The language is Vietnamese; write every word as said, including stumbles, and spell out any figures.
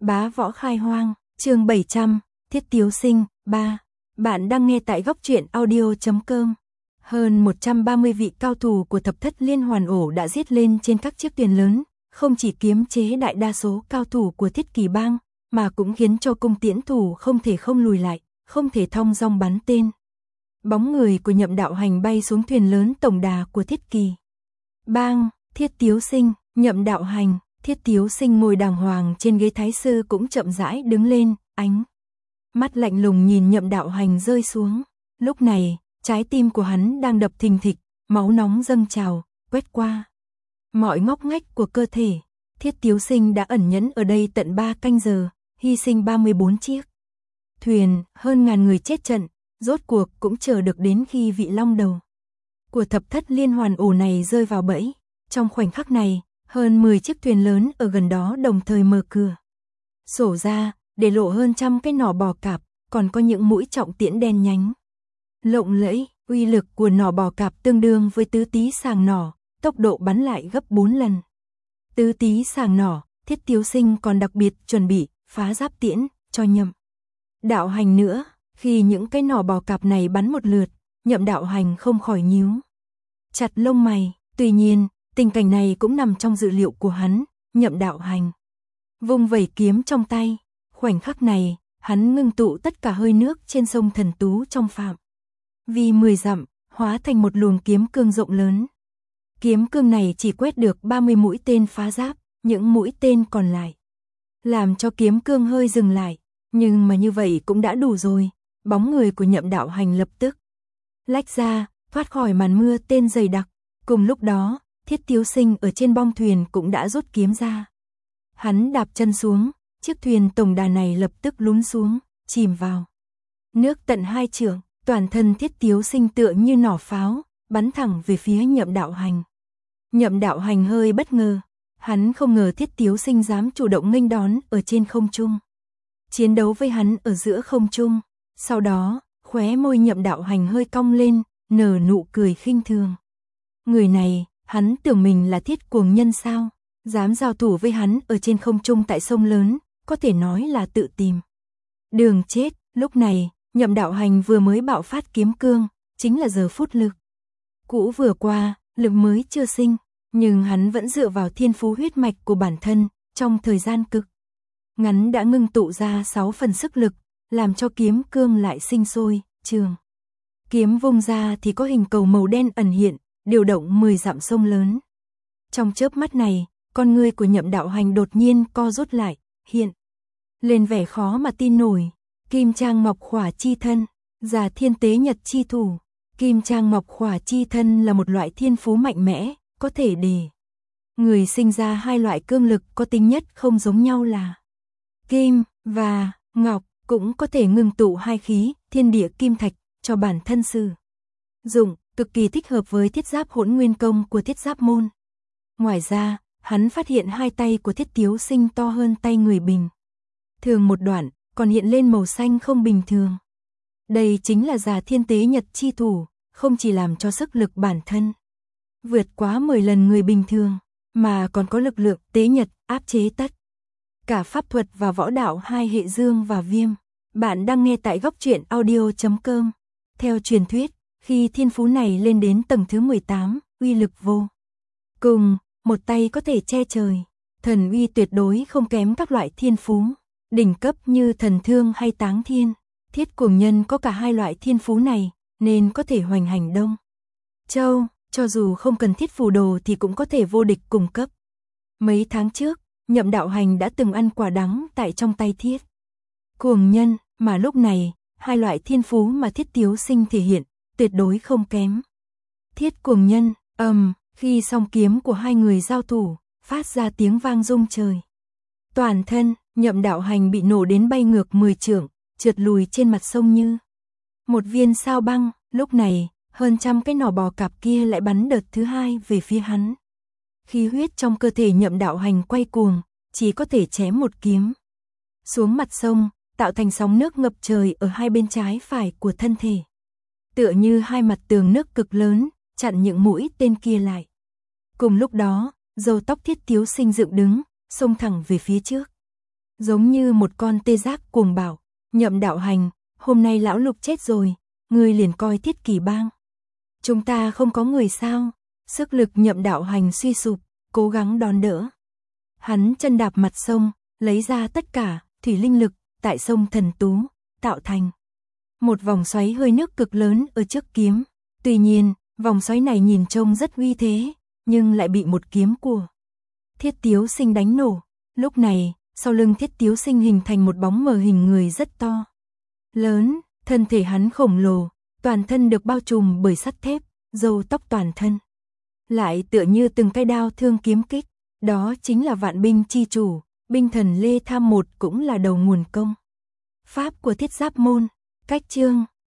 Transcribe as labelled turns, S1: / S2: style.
S1: Bá võ khai hoang, chương bảy trăm, Thiết Tiếu Sinh, ba. Bạn đang nghe tại góc truyện audio chấm com. Hơn một trăm ba mươi vị cao thủ của thập thất liên hoàn ổ đã giết lên trên các chiếc thuyền lớn, không chỉ kiềm chế đại đa số cao thủ của Thiết Kỳ Bang, mà cũng khiến cho cung tiễn thủ không thể không lùi lại, không thể thong dong bắn tên. Bóng người của Nhậm Đạo Hành bay xuống thuyền lớn tổng đà của Thiết Kỳ Bang. Thiết Tiếu Sinh, Nhậm Đạo Hành. Thiết Tiếu Sinh ngồi đàng hoàng trên ghế thái sư cũng chậm rãi đứng lên, ánh mắt lạnh lùng nhìn Nhậm Đạo Hành rơi xuống. Lúc này, trái tim của hắn đang đập thình thịch, máu nóng dâng trào, quét qua mọi ngóc ngách của cơ thể. Thiết Tiếu Sinh đã ẩn nhẫn ở đây tận ba canh giờ, hy sinh ba mươi bốn chiếc thuyền, hơn ngàn người chết trận, rốt cuộc cũng chờ được đến khi vị long đầu của thập thất liên hoàn ổ này rơi vào bẫy. Trong khoảnh khắc này, hơn mười chiếc thuyền lớn ở gần đó đồng thời mở cửa sổ ra, để lộ hơn trăm cái nỏ bò cạp, còn có những mũi trọng tiễn đen nhánh lộng lẫy. Uy lực của nỏ bò cạp tương đương với tứ tý sàng nỏ, tốc độ bắn lại gấp bốn lần. Tứ tý sàng nỏ, Thiết Tiếu Sinh còn đặc biệt chuẩn bị phá giáp tiễn cho Nhậm Đạo Hành nữa. Khi những cái nỏ bò cạp này bắn một lượt, Nhậm Đạo Hành không khỏi nhíu chặt lông mày. Tuy nhiên, tình cảnh này cũng nằm trong dự liệu của hắn. Nhậm Đạo Hành vung vẩy kiếm trong tay, khoảnh khắc này, hắn ngưng tụ tất cả hơi nước trên sông Thần Tú trong phạm vi mười dặm, hóa thành một luồng kiếm cương rộng lớn. Kiếm cương này chỉ quét được ba mươi mũi tên phá giáp, những mũi tên còn lại làm cho kiếm cương hơi dừng lại, nhưng mà như vậy cũng đã đủ rồi. Bóng người của Nhậm Đạo Hành lập tức lách ra, thoát khỏi màn mưa tên dày đặc. Cùng lúc đó, Thiết Tiếu Sinh ở trên bong thuyền cũng đã rút kiếm ra. Hắn đạp chân xuống, chiếc thuyền tổng đà này lập tức lún xuống, chìm vào nước tận hai trượng. Toàn thân Thiết Tiếu Sinh tựa như nỏ pháo, bắn thẳng về phía Nhậm Đạo Hành. Nhậm Đạo Hành hơi bất ngờ, hắn không ngờ Thiết Tiếu Sinh dám chủ động nghênh đón ở trên không trung, chiến đấu với hắn ở giữa không trung. Sau đó, khóe môi Nhậm Đạo Hành hơi cong lên, nở nụ cười khinh thường. Người này, hắn tưởng mình là Thiết Cuồng Nhân sao? Dám giao thủ với hắn ở trên không trung tại sông lớn, có thể nói là tự tìm đường chết. Lúc này, Nhậm Đạo Hành vừa mới bạo phát kiếm cương, chính là giờ phút lực cũ vừa qua, lực mới chưa sinh, nhưng hắn vẫn dựa vào thiên phú huyết mạch của bản thân, trong thời gian cực ngắn đã ngưng tụ ra sáu phần sức lực, làm cho kiếm cương lại sinh sôi. Trường kiếm vung ra thì có hình cầu màu đen ẩn hiện, điều động mười dặm sông lớn. Trong chớp mắt này, con ngươi của Nhậm Đạo Hành đột nhiên co rút lại, hiện lên vẻ khó mà tin nổi. Kim Trang Mộc Khỏa Chi Thân, Già Thiên Tế Nhật Chi Thủ. Kim Trang Mộc Khỏa Chi Thân là một loại thiên phú mạnh mẽ, có thể để người sinh ra hai loại cương lực có tính nhất không giống nhau là kim và ngọc, cũng có thể ngưng tụ hai khí, thiên địa kim thạch, cho bản thân sử dụng, cực kỳ thích hợp với thiết giáp hỗn nguyên công của thiết giáp môn. Ngoài ra, hắn phát hiện hai tay của Thiết Tiếu Sinh to hơn tay người bình thường một đoạn, còn hiện lên màu xanh không bình thường. Đây chính là Già Thiên Tế Nhật Chi Thủ, không chỉ làm cho sức lực bản thân vượt quá mười lần người bình thường, mà còn có lực lượng tế nhật áp chế tất cả pháp thuật và võ đạo hai hệ dương và viêm. Bạn đang nghe tại góc truyện audio chấm com. Theo truyền thuyết, khi thiên phú này lên đến tầng thứ mười tám, uy lực vô cùng, một tay có thể che trời. Thần uy tuyệt đối không kém các loại thiên phú đỉnh cấp như thần thương hay táng thiên. Thiết Cuồng Nhân có cả hai loại thiên phú này, nên có thể hoành hành Đông Châu, cho dù không cần thiết phù đồ thì cũng có thể vô địch cùng cấp. Mấy tháng trước, Nhậm Đạo Hành đã từng ăn quả đắng tại trong tay Thiết Cuồng Nhân, mà lúc này, hai loại thiên phú mà Thiết Tiếu Sinh thể hiện, tuyệt đối không kém. Thiết Cuồng Nhân, ầm, khi song kiếm của hai người giao thủ, phát ra tiếng vang rung trời. Toàn thân, Nhậm Đạo Hành bị nổ đến bay ngược mười trượng, trượt lùi trên mặt sông như một viên sao băng. Lúc này, hơn trăm cái nỏ bò cạp kia lại bắn đợt thứ hai về phía hắn. Khí huyết trong cơ thể Nhậm Đạo Hành quay cuồng, chỉ có thể chém một kiếm xuống mặt sông, tạo thành sóng nước ngập trời ở hai bên trái phải của thân thể. Tựa như hai mặt tường nước cực lớn, chặn những mũi tên kia lại. Cùng lúc đó, râu tóc Thiết Tiếu Sinh dựng đứng, xông thẳng về phía trước. giống như một con tê giác cuồng bạo. Nhậm Đạo Hành, hôm nay lão Lục chết rồi, ngươi liền coi Thiết Kỷ bang. Chúng ta không có người sao? Sức lực Nhậm Đạo Hành suy sụp, cố gắng đón đỡ. Hắn chân đạp mặt sông, lấy ra tất cả thủy linh lực tại sông Thần Tú, tạo thành một vòng xoáy hơi nước cực lớn ở trước kiếm. Tuy nhiên, vòng xoáy này nhìn trông rất uy thế, nhưng lại bị một kiếm của Thiết Tiếu Sinh đánh nổ. Lúc này, sau lưng Thiết Tiếu Sinh hình thành một bóng mờ hình người rất to lớn, thân thể hắn khổng lồ, toàn thân được bao trùm bởi sắt thép, râu tóc toàn thân lại tựa như từng cây đao thương kiếm kích. Đó chính là Vạn Binh chi chủ, binh thần Lê Tham Một, cũng là đầu nguồn công pháp của Thiết Giáp môn. Cách chương